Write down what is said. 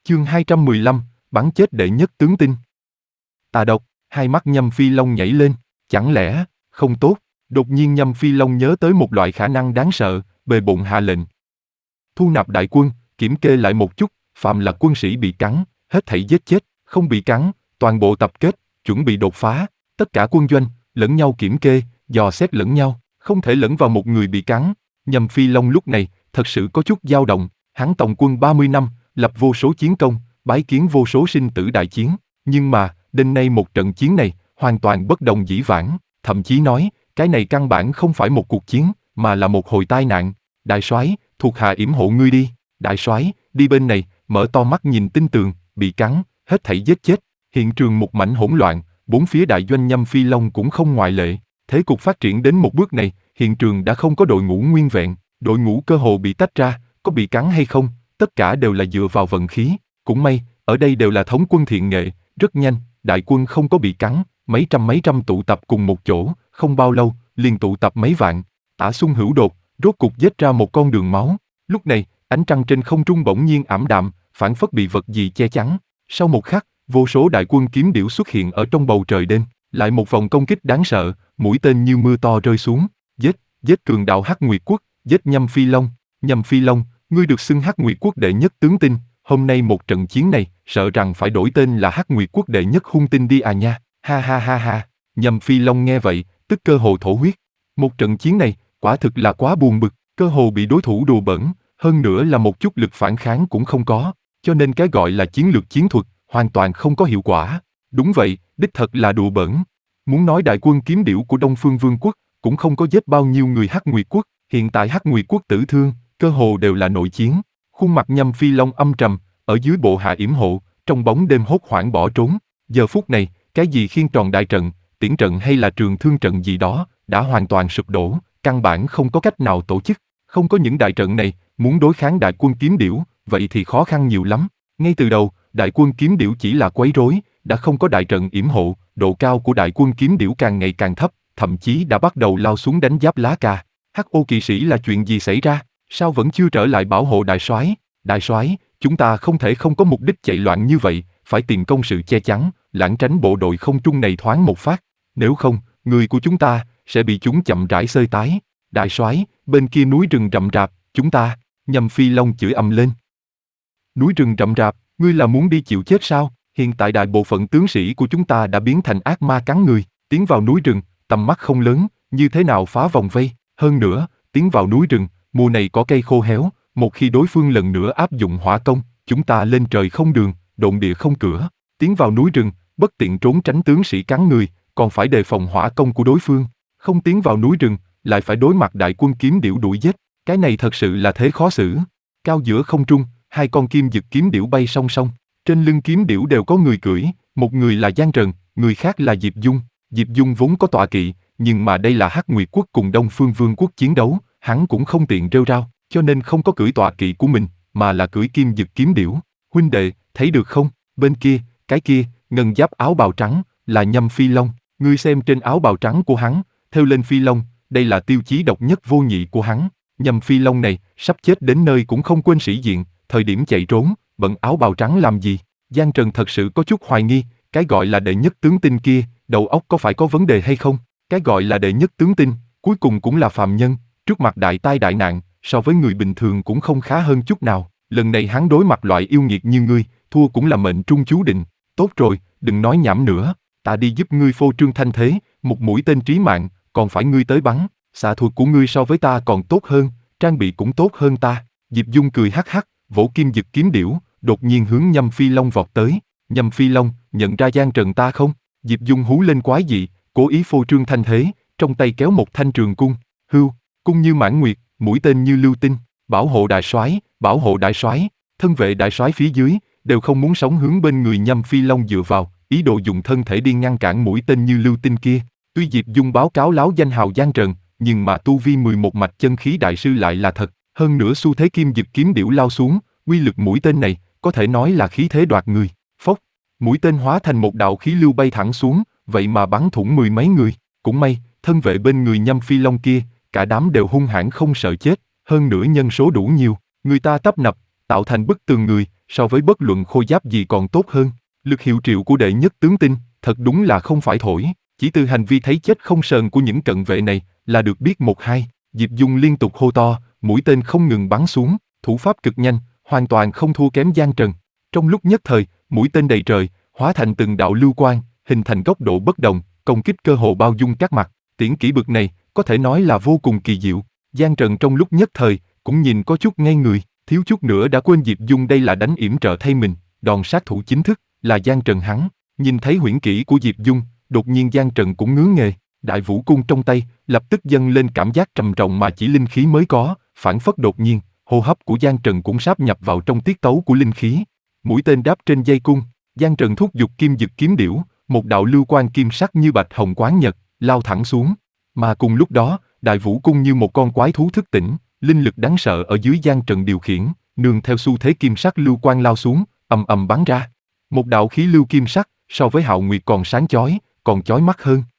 Chương 215, bắn chết đệ nhất tướng tinh. Tà độc, hai mắt Nhâm Phi Long nhảy lên, chẳng lẽ, không tốt, đột nhiên Nhâm Phi Long nhớ tới một loại khả năng đáng sợ, bề bộn hạ lệnh. Thu nạp đại quân, kiểm kê lại một chút, phạm là quân sĩ bị cắn, hết thảy giết chết, không bị cắn, toàn bộ tập kết, chuẩn bị đột phá, tất cả quân doanh, lẫn nhau kiểm kê, dò xét lẫn nhau, không thể lẫn vào một người bị cắn. Nhâm Phi Long lúc này, thật sự có chút dao động, hắn tổng quân 30 năm, lập vô số chiến công, bái kiến vô số sinh tử đại chiến, nhưng mà, đêm nay một trận chiến này, hoàn toàn bất đồng dĩ vãng, thậm chí nói, cái này căn bản không phải một cuộc chiến, mà là một hồi tai nạn. Đại soái, thuộc hạ yểm hộ ngươi đi. Đại soái, đi bên này, mở to mắt nhìn tinh tường, bị cắn, hết thảy giết chết. Hiện trường một mảnh hỗn loạn, bốn phía đại doanh Nhâm Phi Long cũng không ngoại lệ. Thế cục phát triển đến một bước này, hiện trường đã không có đội ngũ nguyên vẹn, đội ngũ cơ hồ bị tách ra, có bị cắn hay không, tất cả đều là dựa vào vận khí. Cũng may, ở đây đều là thống quân thiện nghệ, rất nhanh, đại quân không có bị cắn, mấy trăm tụ tập cùng một chỗ, không bao lâu, liền tụ tập mấy vạn. Tả Xung Hữu đột, rốt cục giết ra một con đường máu. Lúc này, ánh trăng trên không trung bỗng nhiên ảm đạm, phảng phất bị vật gì che chắn. Sau một khắc, vô số đại quân kiếm điểu xuất hiện ở trong bầu trời đêm, lại một vòng công kích đáng sợ, mũi tên như mưa to rơi xuống, giết cường đạo Hắc Nguyệt Quốc, giết Nhâm Phi Long. Nhâm Phi Long, ngươi được xưng Hắc Nguyệt Quốc đệ nhất tướng tinh, hôm nay một trận chiến này, sợ rằng phải đổi tên là Hắc Nguyệt Quốc đệ nhất hung tinh đi à nha, ha ha ha ha. Nhâm Phi Long nghe vậy, tức cơ hồ thổ huyết. Một trận chiến này, quả thực là quá buồn bực, cơ hồ bị đối thủ đùa bỡn, hơn nữa là một chút lực phản kháng cũng không có, cho nên cái gọi là chiến lược chiến thuật, hoàn toàn không có hiệu quả. Đúng vậy, đích thật là đùa bỡn. Muốn nói đại quân kiếm điểu của Đông Phương Vương quốc, cũng không có giết bao nhiêu người Hắc Nguyệt Quốc, hiện tại Hắc Nguyệt Quốc tử thương, cơ hồ đều là nội chiến. Khuôn mặt Nhâm Phi Long âm trầm, ở dưới bộ hạ yểm hộ, trong bóng đêm hốt hoảng bỏ trốn. Giờ phút này, cái gì khiên tròn đại trận, tiễn trận hay là trường thương trận gì đó, đã hoàn toàn sụp đổ, căn bản không có cách nào tổ chức. Không có những đại trận này, muốn đối kháng đại quân kiếm điểu, vậy thì khó khăn nhiều lắm. Ngay từ đầu, đại quân kiếm điểu chỉ là quấy rối, đã không có đại trận yểm hộ, độ cao của đại quân kiếm điểu càng ngày càng thấp, thậm chí đã bắt đầu lao xuống đánh giáp lá cà. Hắc Ô kỵ sĩ là chuyện gì xảy ra? Sao vẫn chưa trở lại bảo hộ đại soái? Đại soái, chúng ta không thể không có mục đích chạy loạn như vậy, phải tìm công sự che chắn, lảng tránh bộ đội không trung này thoáng một phát. Nếu không, người của chúng ta sẽ bị chúng chậm rãi xơi tái. Đại soái, bên kia núi rừng rậm rạp, chúng ta. Nhâm Phi Long chửi ầm lên. Núi rừng rậm rạp, ngươi là muốn đi chịu chết sao? Hiện tại đại bộ phận tướng sĩ của chúng ta đã biến thành ác ma cắn người, tiến vào núi rừng, tầm mắt không lớn, như thế nào phá vòng vây? Hơn nữa, tiến vào núi rừng, mùa này có cây khô héo, một khi đối phương lần nữa áp dụng hỏa công, chúng ta lên trời không đường, độn địa không cửa. Tiến vào núi rừng, bất tiện trốn tránh tướng sĩ cắn người, còn phải đề phòng hỏa công của đối phương. Không tiến vào núi rừng, lại phải đối mặt đại quân kiếm điểu đuổi giết, cái này thật sự là thế khó xử. Cao giữa không trung, hai con kim dực kiếm điểu bay song song, trên lưng kiếm điểu đều có người cưỡi, một người là Giang Trần, người khác là Diệp Dung. Diệp Dung vốn có tọa kỵ, nhưng mà đây là Hắc Nguyệt Quốc cùng Đông Phương Vương quốc chiến đấu, hắn cũng không tiện rêu rao, cho nên không có cưỡi tọa kỵ của mình, mà là cưỡi kim dực kiếm điểu. Huynh đệ, thấy được không? Bên kia, cái kia, ngân giáp áo bào trắng, là Nhâm Phi Long. Ngươi xem trên áo bào trắng của hắn, thêu lên Phi Long, đây là tiêu chí độc nhất vô nhị của hắn. Nhâm Phi Long này, sắp chết đến nơi cũng không quên sĩ diện, thời điểm chạy trốn, bận áo bào trắng làm gì? Giang Trần thật sự có chút hoài nghi, cái gọi là đệ nhất tướng tinh kia, đầu óc có phải có vấn đề hay không? Cái gọi là đệ nhất tướng tinh, cuối cùng cũng là phàm nhân, trước mặt đại tai đại nạn, so với người bình thường cũng không khá hơn chút nào. Lần này hắn đối mặt loại yêu nghiệt như ngươi, thua cũng là mệnh trung chú định. Tốt rồi, đừng nói nhảm nữa, ta đi giúp ngươi phô trương thanh thế, một mũi tên trí mạng, còn phải ngươi tới bắn. Xạ thuật của ngươi so với ta còn tốt hơn, trang bị cũng tốt hơn ta. Diệp Dung cười hắc hắc, vỗ kim dực kiếm điểu, đột nhiên hướng Nhâm Phi Long vọt tới. Nhâm Phi Long, nhận ra Giang Trần ta không? Diệp Dung hú lên quái dị, cố ý phô trương thanh thế, trong tay kéo một thanh trường cung. Hưu, cung như mãn nguyệt, mũi tên như lưu tinh. Bảo hộ đại soái, bảo hộ đại soái. Thân vệ đại soái phía dưới đều không muốn sống hướng bên người Nhâm Phi Long dựa vào, ý đồ dùng thân thể đi ngăn cản mũi tên như lưu tinh kia. Tuy Diệp Dung báo cáo láo danh hào Giang Trần, nhưng mà tu vi 11 mạch chân khí đại sư lại là thật. Hơn nữa xu thế kim dực kiếm điểu lao xuống, uy lực mũi tên này có thể nói là khí thế đoạt người. Phốc, mũi tên hóa thành một đạo khí lưu bay thẳng xuống, vậy mà bắn thủng mười mấy người. Cũng may, thân vệ bên người Nhâm Phi Long kia, cả đám đều hung hãn không sợ chết, hơn nữa nhân số đủ nhiều, người ta tấp nập, tạo thành bức tường người, so với bất luận khôi giáp gì còn tốt hơn. Lực hiệu triệu của đệ nhất tướng tinh, thật đúng là không phải thổi, chỉ từ hành vi thấy chết không sờn của những cận vệ này là được biết một hai. Diệp Dung liên tục hô to, mũi tên không ngừng bắn xuống, thủ pháp cực nhanh, hoàn toàn không thua kém Giang Trần. Trong lúc nhất thời, mũi tên đầy trời, hóa thành từng đạo lưu quang, hình thành góc độ bất đồng, công kích cơ hồ bao dung các mặt. Tiễn kỹ bực này, có thể nói là vô cùng kỳ diệu. Giang Trần trong lúc nhất thời, cũng nhìn có chút ngây người, thiếu chút nữa đã quên Diệp Dung đây là đánh yểm trợ thay mình, đòn sát thủ chính thức, là Giang Trần hắn. Nhìn thấy huyễn kỹ của Diệp Dung, đột nhiên Giang Trần cũng ngứa nghề, đại vũ cung trong tay, lập tức dâng lên cảm giác trầm trọng mà chỉ linh khí mới có, phảng phất đột nhiên, hô hấp của Giang Trần cũng sáp nhập vào trong tiết tấu của linh khí. Mũi tên đáp trên dây cung, Giang Trần thúc giục kim dực kiếm điểu, một đạo lưu quang kim sắc như bạch hồng quán nhật, lao thẳng xuống. Mà cùng lúc đó, đại vũ cung như một con quái thú thức tỉnh, linh lực đáng sợ ở dưới Giang Trần điều khiển, nương theo xu thế kim sắc lưu quang lao xuống, ầm ầm bắn ra. Một đạo khí lưu kim sắc, so với Hạo Nguyệt còn sáng chói, còn chói mắt hơn.